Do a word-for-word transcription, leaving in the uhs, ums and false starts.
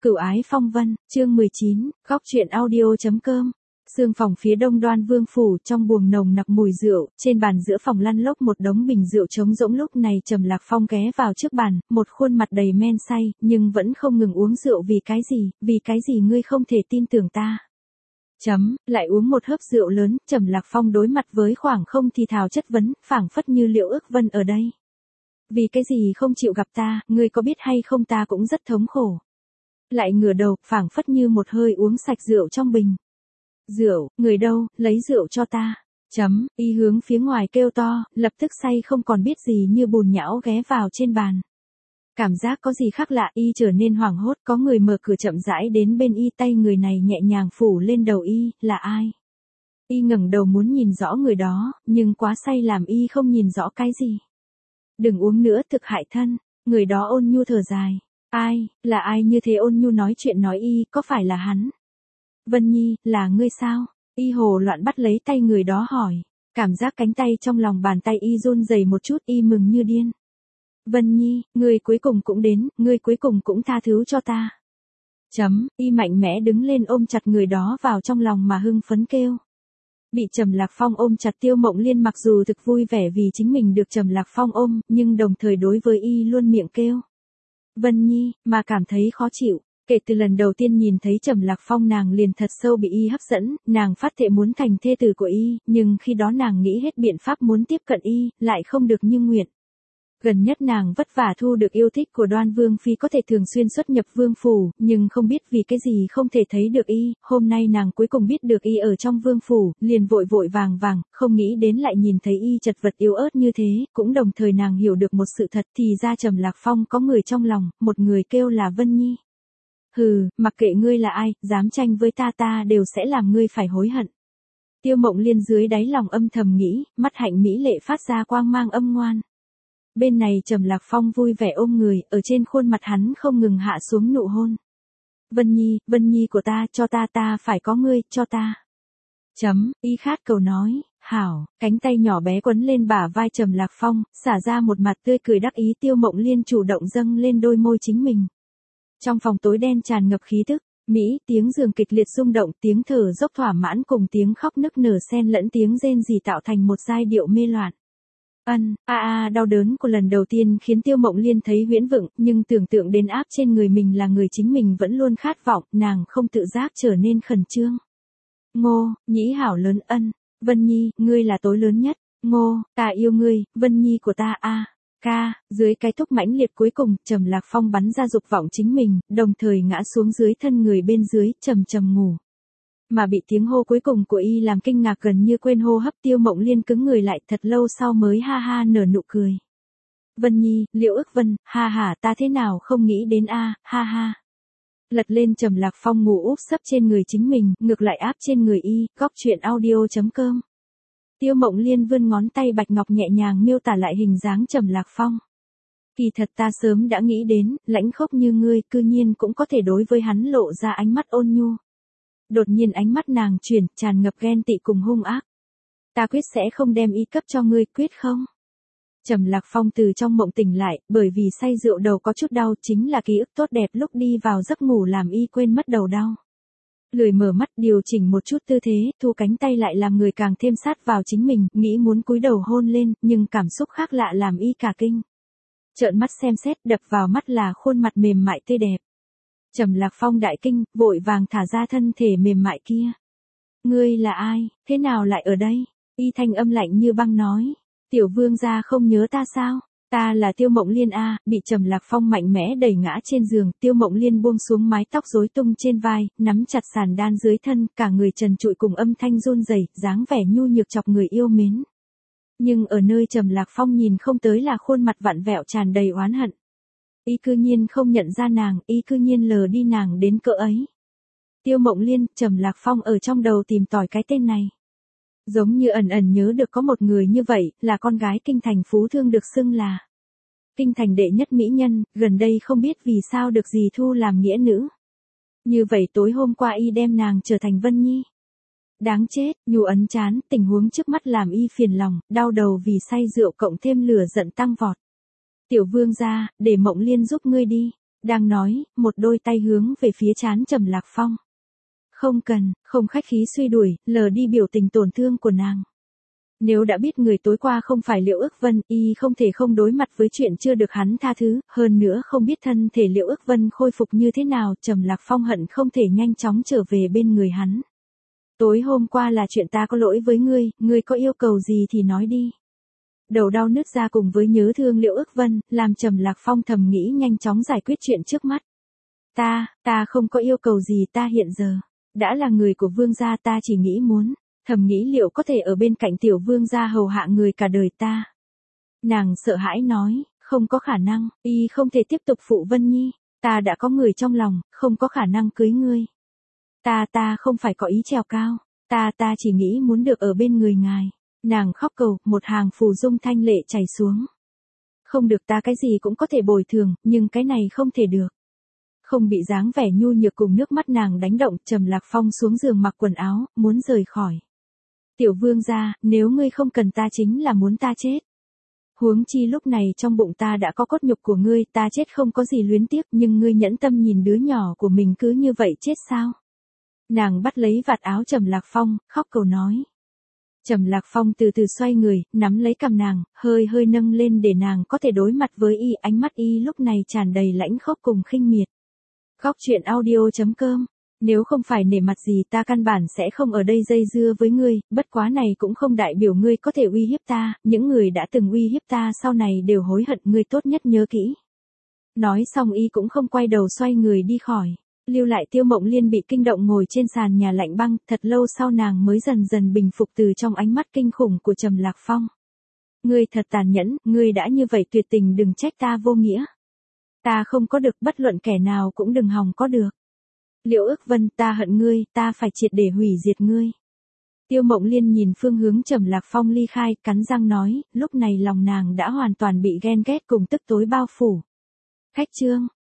Cửu ái phong vân, chương mười chín, góc truyện audio.com. Sương phòng phía đông Đoan Vương phủ, trong buồng nồng nặc mùi rượu, trên bàn giữa phòng lăn lóc một đống bình rượu trống rỗng. Lúc này Trầm Lạc Phong ghé vào trước bàn, một khuôn mặt đầy men say, nhưng vẫn không ngừng uống rượu. Vì cái gì, vì cái gì ngươi không thể tin tưởng ta? Chấm, lại uống một hớp rượu lớn, Trầm Lạc Phong đối mặt với khoảng không thì thào chất vấn, phảng phất như Liệu Ước Vân ở đây. Vì cái gì không chịu gặp ta, ngươi có biết hay không ta cũng rất thống khổ. Lại ngửa đầu, phảng phất như một hơi uống sạch rượu trong bình. Rượu, người đâu, lấy rượu cho ta. Chấm, y hướng phía ngoài kêu to, lập tức say không còn biết gì như bùn nhão ghé vào trên bàn. Cảm giác có gì khác lạ, y trở nên hoảng hốt, có người mở cửa chậm rãi đến bên y, tay người này nhẹ nhàng phủ lên đầu y, là ai? Y ngẩng đầu muốn nhìn rõ người đó, nhưng quá say làm y không nhìn rõ cái gì. Đừng uống nữa, thực hại thân. Người đó ôn nhu thở dài. Ai, là ai như thế? Ôn nhu nói chuyện nói y, có phải là hắn? Vân Nhi, là ngươi sao? Y hồ loạn bắt lấy tay người đó hỏi. Cảm giác cánh tay trong lòng bàn tay y run rẩy một chút, y mừng như điên. Vân Nhi, ngươi cuối cùng cũng đến, ngươi cuối cùng cũng tha thứ cho ta. Chấm, y mạnh mẽ đứng lên ôm chặt người đó vào trong lòng mà hưng phấn kêu. Bị Trầm Lạc Phong ôm chặt, Tiêu Mộng Liên mặc dù thực vui vẻ vì chính mình được Trầm Lạc Phong ôm, nhưng đồng thời đối với y luôn miệng kêu Vân Nhi, mà cảm thấy khó chịu. Kể từ lần đầu tiên nhìn thấy Trầm Lạc Phong, nàng liền thật sâu bị y hấp dẫn, nàng phát thệ muốn thành thê tử của y, nhưng khi đó nàng nghĩ hết biện pháp muốn tiếp cận y, lại không được như nguyện. Gần nhất nàng vất vả thu được yêu thích của Đoan Vương phi, có thể thường xuyên xuất nhập vương phủ, nhưng không biết vì cái gì không thể thấy được y. Hôm nay nàng cuối cùng biết được y ở trong vương phủ, liền vội vội vàng vàng, không nghĩ đến lại nhìn thấy y chật vật yếu ớt như thế. Cũng đồng thời nàng hiểu được một sự thật, thì ra Trầm Lạc Phong có người trong lòng, một người kêu là Vân Nhi. Hừ, mặc kệ ngươi là ai, dám tranh với ta ta đều sẽ làm ngươi phải hối hận. Tiêu Mộng Liên dưới đáy lòng âm thầm nghĩ, mắt hạnh mỹ lệ phát ra quang mang âm ngoan. Bên này Trầm Lạc Phong vui vẻ ôm người, ở trên khuôn mặt hắn không ngừng hạ xuống nụ hôn. Vân Nhi, Vân Nhi của ta, cho ta, ta phải có ngươi, cho ta. Chấm, y khát cầu nói, hảo, cánh tay nhỏ bé quấn lên bả vai Trầm Lạc Phong, xả ra một mặt tươi cười đắc ý. Tiêu Mộng Liên chủ động dâng lên đôi môi chính mình. Trong phòng tối đen tràn ngập khí tức, mỹ, tiếng giường kịch liệt rung động, tiếng thở dốc thỏa mãn cùng tiếng khóc nức nở xen lẫn tiếng rên rỉ tạo thành một giai điệu mê loạn. Ân, a a đau đớn của lần đầu tiên khiến Tiêu Mộng Liên thấy huyễn vựng, nhưng tưởng tượng đến áp trên người mình là người chính mình vẫn luôn khát vọng, nàng không tự giác trở nên khẩn trương. Ngô, nhĩ hảo lớn. Ân, Vân Nhi, ngươi là tối lớn nhất. Ngô, ta yêu ngươi, Vân Nhi của ta. A, ca, dưới cái thúc mãnh liệt cuối cùng, Trầm Lạc Phong bắn ra dục vọng chính mình, đồng thời ngã xuống dưới thân người bên dưới, trầm trầm ngủ. Mà bị tiếng hô cuối cùng của y làm kinh ngạc gần như quên hô hấp. Tiêu Mộng Liên cứng người lại, thật lâu sau mới ha ha nở nụ cười. Vân Nhi, Liệu Ước Vân, ha ha, ta thế nào không nghĩ đến a, ha ha. Lật lên Trầm Lạc Phong ngủ úp sấp trên người chính mình, ngược lại áp trên người y, góc truyện audio.com. Tiêu Mộng Liên vươn ngón tay bạch ngọc nhẹ nhàng miêu tả lại hình dáng Trầm Lạc Phong. Kỳ thật ta sớm đã nghĩ đến, lãnh khốc như ngươi, cư nhiên cũng có thể đối với hắn lộ ra ánh mắt ôn nhu. Đột nhiên ánh mắt nàng chuyển, tràn ngập ghen tị cùng hung ác. Ta quyết sẽ không đem y cấp cho ngươi, quyết không? Trầm Lạc Phong từ trong mộng tỉnh lại, bởi vì say rượu đầu có chút đau, chính là ký ức tốt đẹp lúc đi vào giấc ngủ làm y quên mất đầu đau. Lười mở mắt điều chỉnh một chút tư thế, thu cánh tay lại làm người càng thêm sát vào chính mình, nghĩ muốn cúi đầu hôn lên, nhưng cảm xúc khác lạ làm y cả kinh. Trợn mắt xem xét, đập vào mắt là khuôn mặt mềm mại tươi đẹp. Trầm Lạc Phong đại kinh, vội vàng thả ra thân thể mềm mại kia. Ngươi là ai, thế nào lại ở đây? Y thanh âm lạnh như băng nói. Tiểu vương gia không nhớ ta sao? Ta là Tiêu Mộng Liên a. Bị Trầm Lạc Phong mạnh mẽ đẩy ngã trên giường, Tiêu Mộng Liên buông xuống mái tóc rối tung trên vai, nắm chặt sàn đan dưới thân, cả người trần trụi cùng âm thanh run rẩy, dáng vẻ nhu nhược chọc người yêu mến. Nhưng ở nơi Trầm Lạc Phong nhìn không tới là khuôn mặt vặn vẹo tràn đầy oán hận. Y cư nhiên không nhận ra nàng, y cư nhiên lờ đi nàng đến cỡ ấy. Tiêu Mộng Liên, Trầm Lạc Phong ở trong đầu tìm tòi cái tên này. Giống như ẩn ẩn nhớ được có một người như vậy, là con gái kinh thành Phú Thương được xưng là kinh thành đệ nhất mỹ nhân, gần đây không biết vì sao được dì thu làm nghĩa nữ. Như vậy tối hôm qua y đem nàng trở thành Vân Nhi. Đáng chết, nhu ấn chán, tình huống trước mắt làm y phiền lòng, đau đầu vì say rượu cộng thêm lửa giận tăng vọt. Tiểu vương gia, để Mộng Liên giúp ngươi đi. Đang nói, một đôi tay hướng về phía trán Trầm Lạc Phong. Không cần, không khách khí suy đuổi, lờ đi biểu tình tổn thương của nàng. Nếu đã biết người tối qua không phải Liệu Ước Vân, y không thể không đối mặt với chuyện chưa được hắn tha thứ, hơn nữa không biết thân thể Liệu Ước Vân khôi phục như thế nào, Trầm Lạc Phong hận không thể nhanh chóng trở về bên người hắn. Tối hôm qua là chuyện ta có lỗi với ngươi, ngươi có yêu cầu gì thì nói đi. Đầu đau nứt ra cùng với nhớ thương Liệu Ước Vân, làm Trầm Lạc Phong thầm nghĩ nhanh chóng giải quyết chuyện trước mắt. Ta, ta không có yêu cầu gì, ta hiện giờ đã là người của vương gia, ta chỉ nghĩ muốn, thầm nghĩ liệu có thể ở bên cạnh tiểu vương gia hầu hạ người cả đời ta. Nàng sợ hãi nói, không có khả năng, y không thể tiếp tục phụ Vân Nhi, ta đã có người trong lòng, không có khả năng cưới ngươi. Ta ta không phải có ý trèo cao, ta ta chỉ nghĩ muốn được ở bên người ngài. Nàng khóc cầu, một hàng phù dung thanh lệ chảy xuống. Không được, ta cái gì cũng có thể bồi thường, nhưng cái này không thể được. Không bị dáng vẻ nhu nhược cùng nước mắt nàng đánh động, Trầm Lạc Phong xuống giường mặc quần áo, muốn rời khỏi. Tiểu vương gia, nếu ngươi không cần ta chính là muốn ta chết. Huống chi lúc này trong bụng ta đã có cốt nhục của ngươi, ta chết không có gì luyến tiếc, nhưng ngươi nhẫn tâm nhìn đứa nhỏ của mình cứ như vậy chết sao? Nàng bắt lấy vạt áo Trầm Lạc Phong, khóc cầu nói. Trầm Lạc Phong từ từ xoay người, nắm lấy cằm nàng, hơi hơi nâng lên để nàng có thể đối mặt với y, ánh mắt y lúc này tràn đầy lãnh khốc cùng khinh miệt. Góc truyện audio chấm com. Nếu không phải nể mặt gì ta căn bản sẽ không ở đây dây dưa với ngươi, bất quá này cũng không đại biểu ngươi có thể uy hiếp ta, những người đã từng uy hiếp ta sau này đều hối hận, ngươi tốt nhất nhớ kỹ. Nói xong y cũng không quay đầu xoay người đi khỏi, lưu lại Tiêu Mộng Liên bị kinh động ngồi trên sàn nhà lạnh băng, thật lâu sau nàng mới dần dần bình phục từ trong ánh mắt kinh khủng của Trầm Lạc Phong. Ngươi thật tàn nhẫn, ngươi đã như vậy tuyệt tình, đừng trách ta vô nghĩa. Ta không có được, bất luận kẻ nào cũng đừng hòng có được. Liệu Ước Vân, ta hận ngươi, ta phải triệt để hủy diệt ngươi. Tiêu Mộng Liên nhìn phương hướng Trầm Lạc Phong ly khai, cắn răng nói, lúc này lòng nàng đã hoàn toàn bị ghen ghét cùng tức tối bao phủ. Khách trương,